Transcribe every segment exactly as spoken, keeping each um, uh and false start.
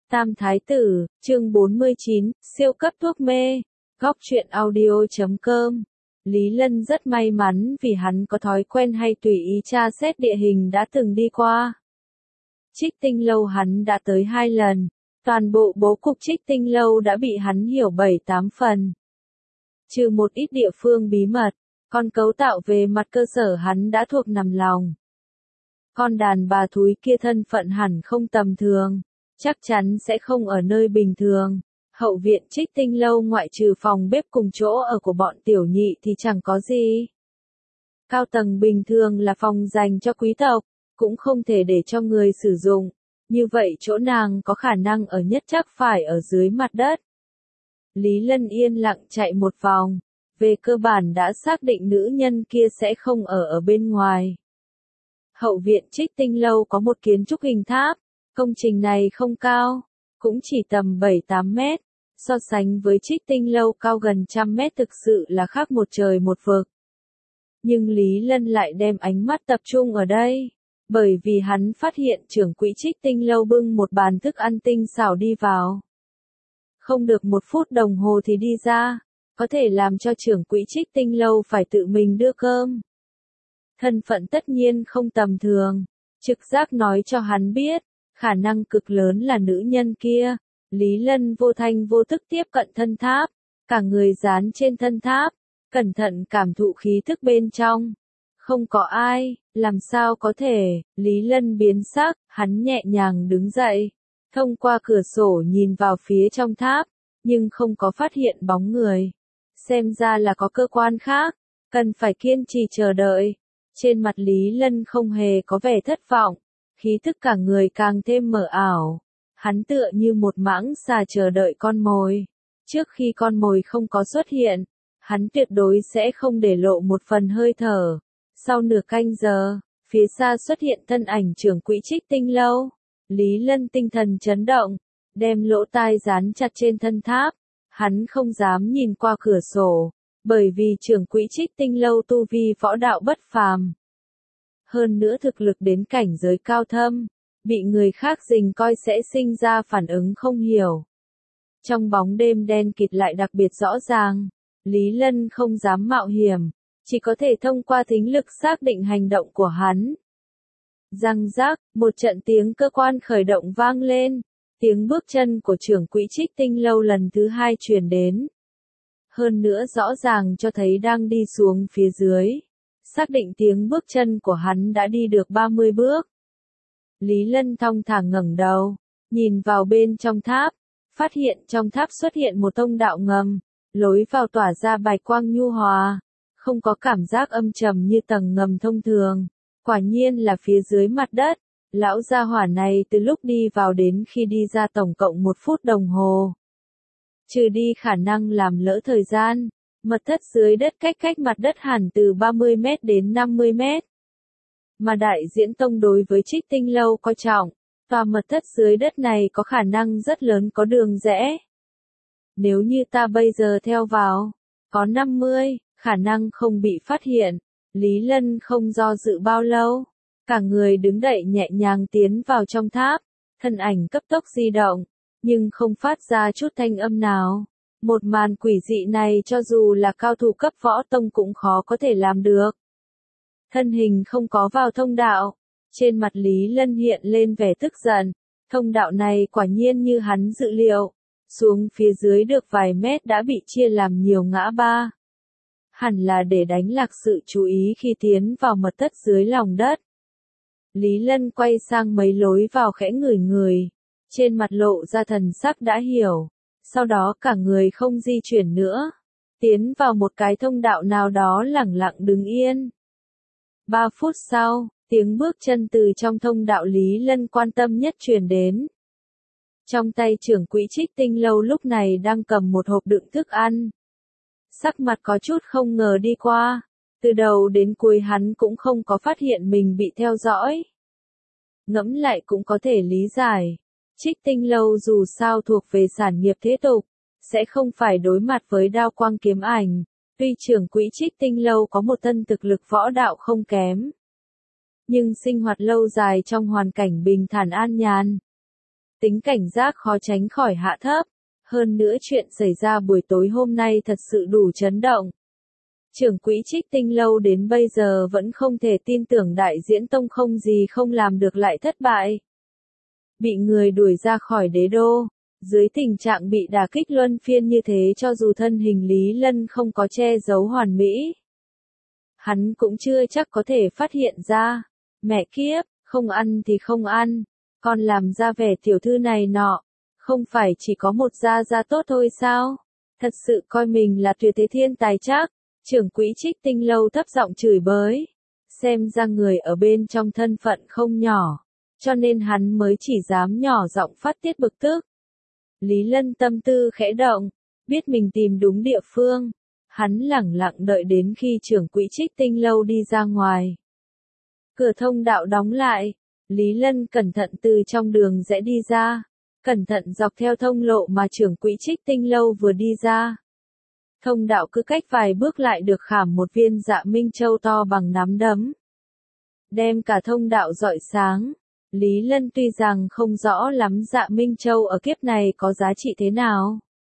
Tam Thái Tử, chương bốn mươi chín, siêu cấp thuốc mê, góc truyện audio chấm com. Lý Lân rất may mắn vì hắn có thói quen hay tùy ý tra xét địa hình đã từng đi qua. Trích Tinh Lâu hắn đã tới hai lần, toàn bộ bố cục Trích Tinh Lâu đã bị hắn hiểu bảy tám phần. Trừ một ít địa phương bí mật, còn cấu tạo về mặt cơ sở hắn đã thuộc nằm lòng. Con đàn bà thúi kia thân phận hẳn không tầm thường, chắc chắn sẽ không ở nơi bình thường. Hậu viện Trích Tinh Lâu ngoại trừ phòng bếp cùng chỗ ở của bọn tiểu nhị thì chẳng có gì. Cao tầng bình thường là phòng dành cho quý tộc, cũng không thể để cho người sử dụng. Như vậy chỗ nàng có khả năng ở nhất chắc phải ở dưới mặt đất. Lý Lân yên lặng chạy một vòng, về cơ bản đã xác định nữ nhân kia sẽ không ở ở bên ngoài. Hậu viện Trích Tinh Lâu có một kiến trúc hình tháp, công trình này không cao, cũng chỉ tầm bảy tám mét, so sánh với Trích Tinh Lâu cao gần trăm mét thực sự là khác một trời một vực. Nhưng Lý Lân lại đem ánh mắt tập trung ở đây, bởi vì hắn phát hiện trưởng quỹ Trích Tinh Lâu bưng một bàn thức ăn tinh xảo đi vào. Không được một phút đồng hồ thì đi ra, có thể làm cho trưởng quỹ Trích Tinh Lâu phải tự mình đưa cơm. Thân phận tất nhiên không tầm thường, trực giác nói cho hắn biết, khả năng cực lớn là nữ nhân kia. Lý Lân vô thanh vô thức tiếp cận thân tháp, cả người dán trên thân tháp, cẩn thận cảm thụ khí thức bên trong. Không có ai, làm sao có thể, Lý Lân biến sắc, hắn nhẹ nhàng đứng dậy, thông qua cửa sổ nhìn vào phía trong tháp, nhưng không có phát hiện bóng người. Xem ra là có cơ quan khác, cần phải kiên trì chờ đợi. Trên mặt Lý Lân không hề có vẻ thất vọng, khí thức cả người càng thêm mờ ảo. Hắn tựa như một mãng xà chờ đợi con mồi. Trước khi con mồi không có xuất hiện, hắn tuyệt đối sẽ không để lộ một phần hơi thở. Sau nửa canh giờ, phía xa xuất hiện thân ảnh trưởng quỹ Trích Tinh Lâu. Lý Lân tinh thần chấn động, đem lỗ tai dán chặt trên thân tháp. Hắn không dám nhìn qua cửa sổ, bởi vì trưởng quỹ Trích Tinh Lâu tu vi võ đạo bất phàm. Hơn nữa thực lực đến cảnh giới cao thâm, bị người khác rình coi sẽ sinh ra phản ứng không hiểu. Trong bóng đêm đen kịt lại đặc biệt rõ ràng, Lý Lân không dám mạo hiểm, chỉ có thể thông qua thính lực xác định hành động của hắn. Răng rác, một trận tiếng cơ quan khởi động vang lên, tiếng bước chân của trưởng quỹ Trích Tinh Lâu lần thứ hai truyền đến. Hơn nữa rõ ràng cho thấy đang đi xuống phía dưới, xác định tiếng bước chân của hắn đã đi được ba mươi bước. Lý Lân thong thả ngẩng đầu, nhìn vào bên trong tháp, phát hiện trong tháp xuất hiện một thông đạo ngầm, lối vào tỏa ra bạch quang nhu hòa, không có cảm giác âm trầm như tầng ngầm thông thường, quả nhiên là phía dưới mặt đất. Lão gia hỏa này từ lúc đi vào đến khi đi ra tổng cộng một phút đồng hồ. Trừ đi khả năng làm lỡ thời gian, mật thất dưới đất cách cách mặt đất hẳn từ ba mươi mét đến năm mươi mét. Mà đại diễn tông đối với Trích Tinh Lâu coi trọng, tòa mật thất dưới đất này có khả năng rất lớn có đường rẽ. Nếu như ta bây giờ theo vào, có năm mươi, khả năng không bị phát hiện. Lý Lân không do dự bao lâu, cả người đứng đậy nhẹ nhàng tiến vào trong tháp, thân ảnh cấp tốc di động, nhưng không phát ra chút thanh âm nào. Một màn quỷ dị này cho dù là cao thủ cấp võ tông cũng khó có thể làm được. Thân hình không có vào thông đạo, trên mặt Lý Lân hiện lên vẻ tức giận, thông đạo này quả nhiên như hắn dự liệu, xuống phía dưới được vài mét đã bị chia làm nhiều ngã ba. Hẳn là để đánh lạc sự chú ý khi tiến vào mật thất dưới lòng đất. Lý Lân quay sang mấy lối vào khẽ ngửi ngửi, trên mặt lộ ra thần sắc đã hiểu, sau đó cả người không di chuyển nữa, tiến vào một cái thông đạo nào đó lẳng lặng đứng yên. Ba phút sau, tiếng bước chân từ trong thông đạo Lý Lân quan tâm nhất truyền đến. Trong tay trưởng quỹ Trích Tinh Lâu lúc này đang cầm một hộp đựng thức ăn. Sắc mặt có chút không ngờ đi qua, từ đầu đến cuối hắn cũng không có phát hiện mình bị theo dõi. Ngẫm lại cũng có thể lý giải, Trích Tinh Lâu dù sao thuộc về sản nghiệp thế tục, sẽ không phải đối mặt với đao quang kiếm ảnh. Tuy trưởng quỹ Trích Tinh Lâu có một thân thực lực võ đạo không kém, nhưng sinh hoạt lâu dài trong hoàn cảnh bình thản an nhàn. tính cảnh giác khó tránh khỏi hạ thấp. Hơn nữa chuyện xảy ra buổi tối hôm nay thật sự đủ chấn động. Trưởng quỹ Trích Tinh Lâu đến bây giờ vẫn không thể tin tưởng đại diễn tông không gì không làm được lại thất bại. Bị người đuổi ra khỏi đế đô, dưới tình trạng bị đả kích luân phiên như thế cho dù thân hình Lý Lân không có che giấu hoàn mỹ. Hắn cũng chưa chắc có thể phát hiện ra. Mẹ kiếp, không ăn thì không ăn, còn làm ra vẻ tiểu thư này nọ, không phải chỉ có một gia gia tốt thôi sao? Thật sự coi mình là tuyệt thế thiên tài chắc. Trưởng quỹ Trích Tinh Lâu thấp giọng chửi bới. Xem ra người ở bên trong thân phận không nhỏ, cho nên hắn mới chỉ dám nhỏ giọng phát tiết bực tức. Lý Lân tâm tư khẽ động, biết mình tìm đúng địa phương. Hắn lẳng lặng đợi đến khi trưởng quỹ Trích Tinh Lâu đi ra ngoài. Cửa thông đạo đóng lại, Lý Lân cẩn thận từ trong đường rẽ đi ra, cẩn thận dọc theo thông lộ mà trưởng quỹ Trích Tinh Lâu vừa đi ra. Thông đạo cứ cách vài bước lại được khảm một viên Dạ Minh Châu to bằng nắm đấm. Đem cả thông đạo rọi sáng. Lý Lân tuy rằng không rõ lắm Dạ Minh Châu ở kiếp này có giá trị thế nào.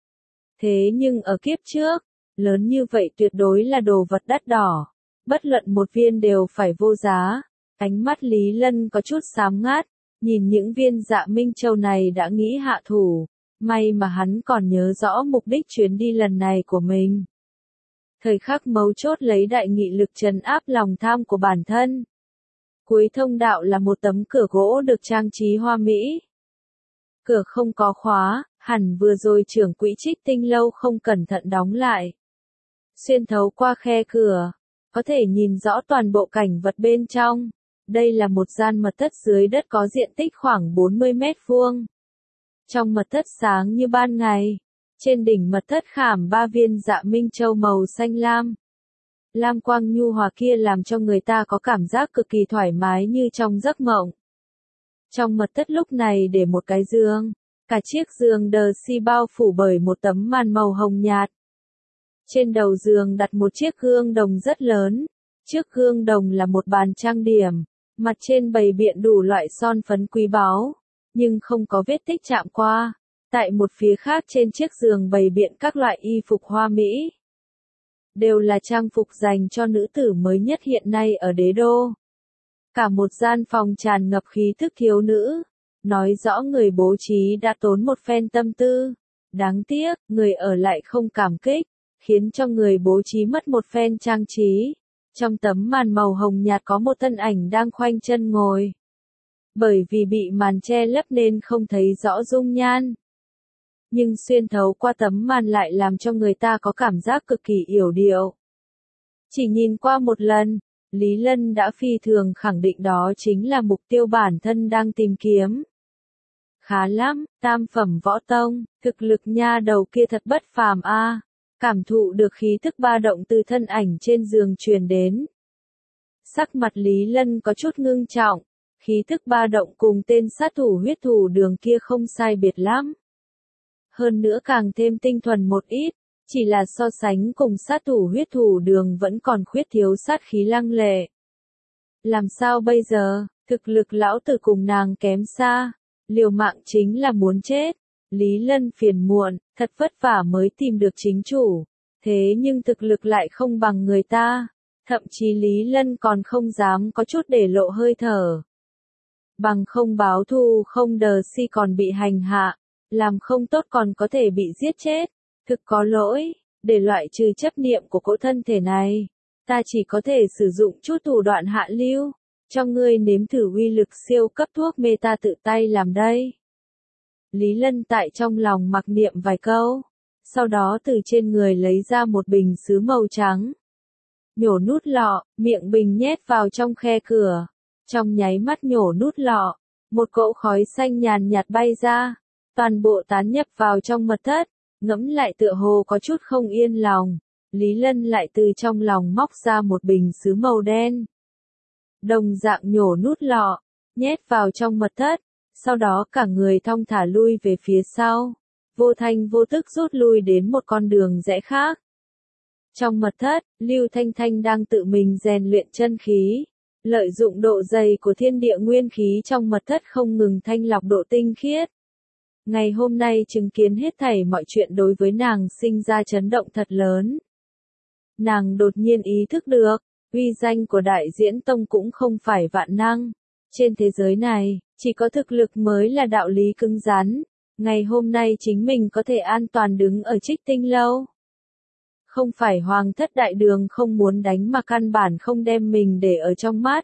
Thế nhưng ở kiếp trước, lớn như vậy tuyệt đối là đồ vật đắt đỏ. Bất luận một viên đều phải vô giá. Ánh mắt Lý Lân có chút xám ngát, nhìn những viên Dạ Minh Châu này đã nghĩ hạ thủ. May mà hắn còn nhớ rõ mục đích chuyến đi lần này của mình. Thời khắc mấu chốt lấy đại nghị lực trấn áp lòng tham của bản thân. Cuối thông đạo là một tấm cửa gỗ được trang trí hoa mỹ. Cửa không có khóa, hẳn vừa rồi trưởng quỹ Trích Tinh Lâu không cẩn thận đóng lại. Xuyên thấu qua khe cửa, có thể nhìn rõ toàn bộ cảnh vật bên trong. Đây là một gian mật thất dưới đất có diện tích khoảng bốn mươi mét vuông. Trong mật thất sáng như ban ngày, trên đỉnh mật thất khảm ba viên Dạ Minh Châu màu xanh lam. Lam quang nhu hòa kia làm cho người ta có cảm giác cực kỳ thoải mái như trong giấc mộng. Trong mật thất lúc này để một cái giường, cả chiếc giường đờ si bao phủ bởi một tấm màn màu hồng nhạt. Trên đầu giường đặt một chiếc gương đồng rất lớn, trước gương đồng là một bàn trang điểm, mặt trên bày biện đủ loại son phấn quý báu, nhưng không có vết tích chạm qua. Tại một phía khác trên chiếc giường bày biện các loại y phục hoa mỹ. Đều là trang phục dành cho nữ tử mới nhất hiện nay ở đế đô. Cả một gian phòng tràn ngập khí thức thiếu nữ, nói rõ người bố trí đã tốn một phen tâm tư. Đáng tiếc, người ở lại không cảm kích, khiến cho người bố trí mất một phen trang trí. Trong tấm màn màu hồng nhạt có một thân ảnh đang khoanh chân ngồi. Bởi vì bị màn che lấp nên không thấy rõ dung nhan. Nhưng xuyên thấu qua tấm màn lại làm cho người ta có cảm giác cực kỳ yểu điệu. Chỉ nhìn qua một lần, Lý Lân đã phi thường khẳng định đó chính là mục tiêu bản thân đang tìm kiếm. Khá lắm, tam phẩm võ tông, thực lực nha đầu kia thật bất phàm a. Cảm thụ được khí thức ba động từ thân ảnh trên giường truyền đến. Sắc mặt Lý Lân có chút ngưng trọng, khí thức ba động cùng tên sát thủ huyết thủ đường kia không sai biệt lắm. Hơn nữa càng thêm tinh thuần một ít, chỉ là so sánh cùng sát thủ huyết thủ đường vẫn còn khuyết thiếu sát khí lăng lệ. Làm sao bây giờ, thực lực lão tử cùng nàng kém xa, liều mạng chính là muốn chết. Lý Lân phiền muộn, thật vất vả mới tìm được chính chủ, thế nhưng thực lực lại không bằng người ta, thậm chí Lý Lân còn không dám có chút để lộ hơi thở. Bằng không báo thù không đờ si còn bị hành hạ, làm không tốt còn có thể bị giết chết, thực có lỗi, để loại trừ chấp niệm của cỗ thân thể này, ta chỉ có thể sử dụng chút thủ đoạn hạ lưu, cho ngươi nếm thử uy lực siêu cấp thuốc mê ta tự tay làm đây. Lý Lân tại trong lòng mặc niệm vài câu, sau đó từ trên người lấy ra một bình sứ màu trắng. Nhổ nút lọ, miệng bình nhét vào trong khe cửa. Trong nháy mắt nhổ nút lọ, một cỗ khói xanh nhàn nhạt bay ra, toàn bộ tán nhập vào trong mật thất, ngẫm lại tựa hồ có chút không yên lòng. Lý Lân lại từ trong lòng móc ra một bình sứ màu đen. Đồng dạng nhổ nút lọ, nhét vào trong mật thất. Sau đó cả người thong thả lui về phía sau, vô thanh vô tức rút lui đến một con đường rẽ khác. Trong mật thất, Lưu Thanh Thanh đang tự mình rèn luyện chân khí, lợi dụng độ dày của thiên địa nguyên khí trong mật thất không ngừng thanh lọc độ tinh khiết, Ngày hôm nay chứng kiến hết thảy mọi chuyện đối với nàng sinh ra chấn động thật lớn. Nàng đột nhiên ý thức được, uy danh của Đại Diễn Tông cũng không phải vạn năng. Trên thế giới này, chỉ có thực lực mới là đạo lý cứng rắn. Ngày hôm nay chính mình có thể an toàn đứng ở Trích Tinh Lâu. Không phải Hoàng thất đại đường không muốn đánh mà căn bản không đem mình để ở trong mắt.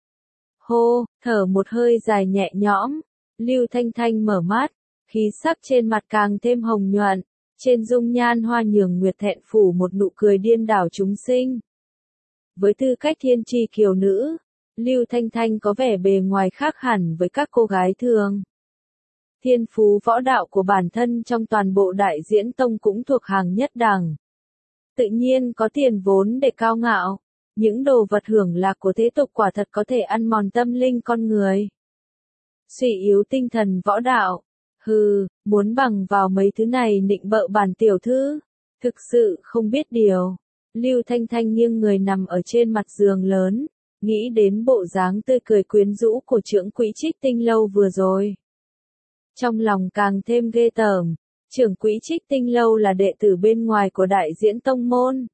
Hô, thở một hơi dài nhẹ nhõm, Lưu Thanh Thanh mở mắt, khí sắc trên mặt càng thêm hồng nhuận, trên dung nhan hoa nhường nguyệt thẹn phủ một nụ cười điên đảo chúng sinh. Với tư cách thiên tri kiều nữ, Lưu Thanh Thanh có vẻ bề ngoài khác hẳn với các cô gái thường. Thiên phú võ đạo của bản thân trong toàn bộ Đại Diễn Tông cũng thuộc hàng nhất đẳng. Tự nhiên có tiền vốn để cao ngạo, những đồ vật hưởng lạc của thế tục quả thật có thể ăn mòn tâm linh con người. Suy yếu tinh thần võ đạo, hừ, muốn bằng vào mấy thứ này nịnh bợ bản tiểu thư, thực sự không biết điều. Lưu Thanh Thanh nghiêng người nằm ở trên mặt giường lớn, nghĩ đến bộ dáng tươi cười quyến rũ của trưởng quỹ Trích Tinh Lâu vừa rồi. Trong lòng càng thêm ghê tởm, trưởng quỹ Trích Tinh Lâu là đệ tử bên ngoài của Đại Diễn Tông môn.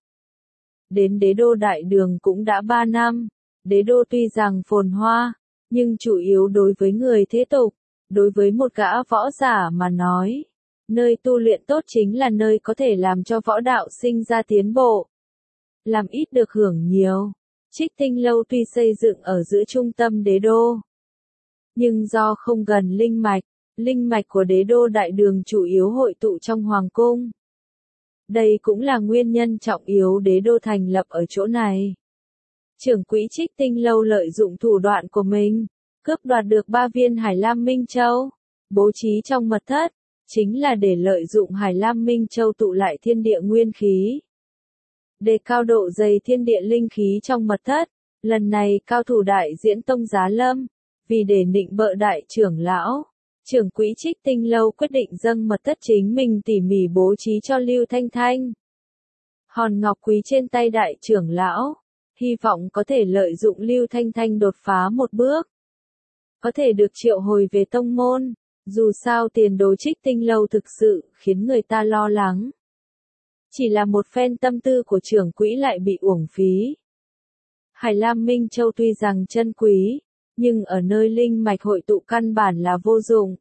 Đến đế đô đại đường cũng đã ba năm, đế đô tuy rằng phồn hoa, nhưng chủ yếu đối với người thế tục, đối với một gã võ giả mà nói, nơi tu luyện tốt chính là nơi có thể làm cho võ đạo sinh ra tiến bộ. Làm ít được hưởng nhiều. Trích Tinh Lâu tuy xây dựng ở giữa trung tâm đế đô, nhưng do không gần linh mạch, linh mạch của đế đô đại đường chủ yếu hội tụ trong hoàng cung. Đây cũng là nguyên nhân trọng yếu đế đô thành lập ở chỗ này. Trưởng quỹ Trích Tinh Lâu lợi dụng thủ đoạn của mình, cướp đoạt được ba viên Hải Lam Minh Châu, bố trí trong mật thất, chính là để lợi dụng Hải Lam Minh Châu tụ lại thiên địa nguyên khí. Đề cao độ dày thiên địa linh khí trong mật thất, lần này cao thủ Đại Diễn Tông Giá Lâm, vì để nịnh bợ đại trưởng lão, trưởng quỹ Trích Tinh Lâu quyết định dâng mật thất chính mình tỉ mỉ bố trí cho Lưu Thanh Thanh. Hòn ngọc quý trên tay đại trưởng lão, hy vọng có thể lợi dụng Lưu Thanh Thanh đột phá một bước. Có thể được triệu hồi về tông môn, dù sao tiền đồ Trích Tinh Lâu thực sự khiến người ta lo lắng. Chỉ là một phen tâm tư của trưởng quỹ lại bị uổng phí. Hải Lam Minh Châu tuy rằng chân quý, nhưng ở nơi linh mạch hội tụ căn bản là vô dụng.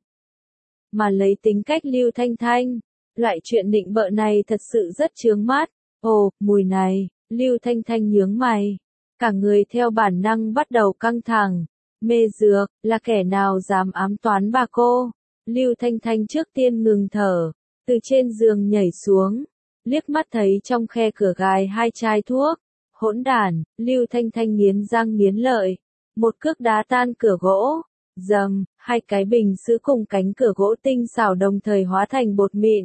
Mà lấy tính cách Lưu Thanh Thanh, loại chuyện nịnh bợ này thật sự rất chướng mắt. Ồ, mùi này, Lưu Thanh Thanh nhướng mày. Cả người theo bản năng bắt đầu căng thẳng. Mê dược, là kẻ nào dám ám toán bà cô? Lưu Thanh Thanh trước tiên ngừng thở, từ trên giường nhảy xuống, liếc mắt thấy trong khe cửa gài hai chai thuốc. Hỗn đản, Lưu Thanh Thanh nghiến răng nghiến lợi. Một cước đá tan cửa gỗ, dầm, hai cái bình sứ cùng cánh cửa gỗ tinh xảo đồng thời hóa thành bột mịn.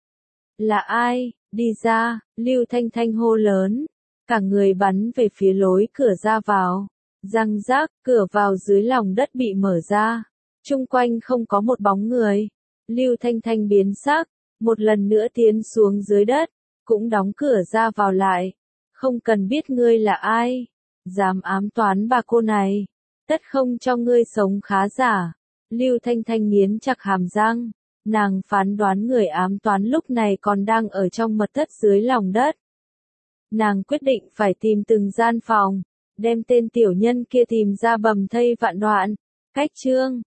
Là ai? Đi ra, Lưu Thanh Thanh hô lớn, cả người bắn về phía lối cửa ra vào. Răng rác, cửa vào dưới lòng đất bị mở ra. Chung quanh không có một bóng người. Lưu Thanh Thanh biến sắc, một lần nữa tiến xuống dưới đất, cũng đóng cửa ra vào lại. Không cần biết ngươi là ai. Dám ám toán bà cô này, tất không cho ngươi sống khá giả. Lưu Thanh Thanh nghiến chặt hàm răng, nàng phán đoán người ám toán lúc này còn đang ở trong mật thất dưới lòng đất. Nàng quyết định phải tìm từng gian phòng, đem tên tiểu nhân kia tìm ra bầm thây vạn đoạn. Cách chương